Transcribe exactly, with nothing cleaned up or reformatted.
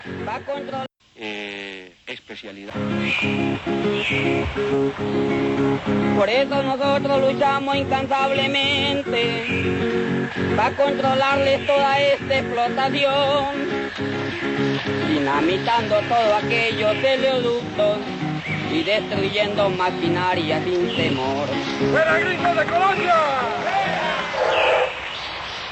Va a controlar. Eh, especialidad. Por eso nosotros luchamos incansablemente para controlarles toda esta explotación, dinamitando todos aquellos oleoductos y destruyendo maquinaria sin temor. ¡Fuera Gringo de Colombia!